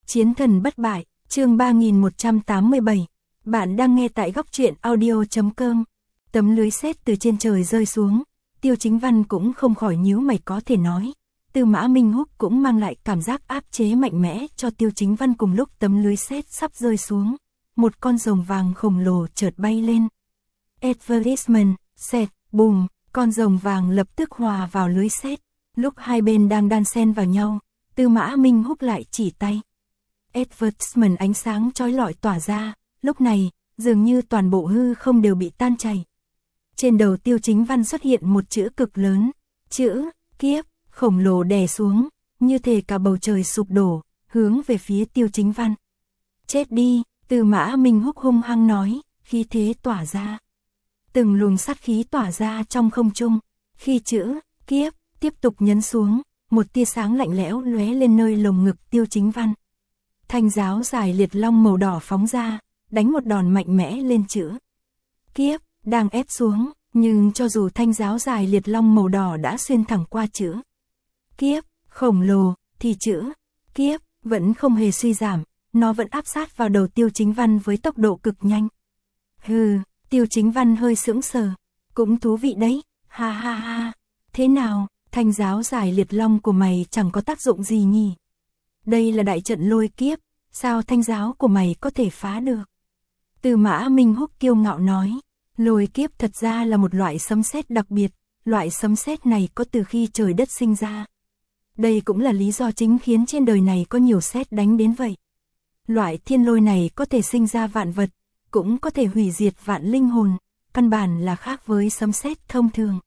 Chiến thần bất bại, chương 3187. Bạn đang nghe tại góc truyện audio.com. Tấm lưới sét từ trên trời rơi xuống, Tiêu Chính Văn cũng không khỏi nhíu mày có thể nói. Tư Mã Minh Húc cũng mang lại cảm giác áp chế mạnh mẽ cho Tiêu Chính Văn. Cùng lúc tấm lưới sét sắp rơi xuống, một con rồng vàng khổng lồ chợt bay lên. Advertisement, sét, bùm, con rồng vàng lập tức hòa vào lưới sét. Lúc hai bên đang đan xen vào nhau, Tư Mã Minh Húc lại chỉ tay. Advertisement ánh sáng chói lọi tỏa ra, lúc này, dường như toàn bộ hư không đều bị tan chảy. Trên đầu Tiêu Chính Văn xuất hiện một chữ cực lớn, chữ kiếp, khổng lồ đè xuống, như thể cả bầu trời sụp đổ, hướng về phía Tiêu Chính Văn. Chết đi, Tư Mã Minh Húc hung hăng nói, khí thế tỏa ra. Từng luồng sát khí tỏa ra trong không trung, khi chữ kiếp tiếp tục nhấn xuống, một tia sáng lạnh lẽo lóe lên nơi lồng ngực Tiêu Chính Văn. Thanh giáo dài liệt long màu đỏ phóng ra, đánh một đòn mạnh mẽ lên chữ kiếp, đang ép xuống, nhưng cho dù thanh giáo dài liệt long màu đỏ đã xuyên thẳng qua chữ kiếp, khổng lồ, thì chữ kiếp vẫn không hề suy giảm, nó vẫn áp sát vào đầu Tiêu Chính Văn với tốc độ cực nhanh. Hừ, Tiêu Chính Văn hơi sững sờ, cũng thú vị đấy, ha ha ha, thế nào, thanh giáo dài liệt long của mày chẳng có tác dụng gì nhỉ? Đây là đại trận lôi kiếp, sao thanh giáo của mày có thể phá được? Tư Mã Minh Húc kiêu ngạo nói, lôi kiếp thật ra là một loại sấm sét đặc biệt, loại sấm sét này có từ khi trời đất sinh ra. Đây cũng là lý do chính khiến trên đời này có nhiều sét đánh đến vậy. Loại thiên lôi này có thể sinh ra vạn vật, cũng có thể hủy diệt vạn linh hồn, căn bản là khác với sấm sét thông thường.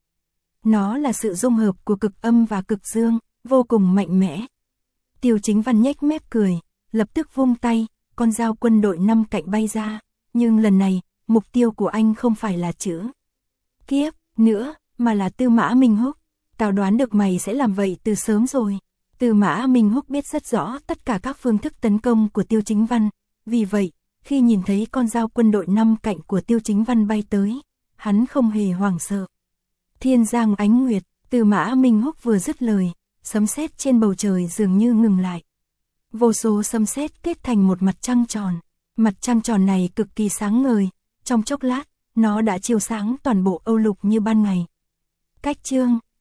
Nó là sự dung hợp của cực âm và cực dương, vô cùng mạnh mẽ. Tiêu Chính Văn nhếch mép cười, lập tức vung tay, con dao quân đội 5 cạnh bay ra, nhưng lần này, mục tiêu của anh không phải là chữ kiếp nữa, mà là Tư Mã Minh Húc. Tao đoán được mày sẽ làm vậy từ sớm rồi. Tư Mã Minh Húc biết rất rõ tất cả các phương thức tấn công của Tiêu Chính Văn, vì vậy, khi nhìn thấy con dao quân đội 5 cạnh của Tiêu Chính Văn bay tới, hắn không hề hoảng sợ. Thiên giang ánh nguyệt, Tư Mã Minh Húc vừa dứt lời, sấm sét trên bầu trời dường như ngừng lại. Vô số sấm sét kết thành một mặt trăng tròn. Mặt trăng tròn này cực kỳ sáng ngời, trong chốc lát, nó đã chiếu sáng toàn bộ Âu Lục như ban ngày. Cách chương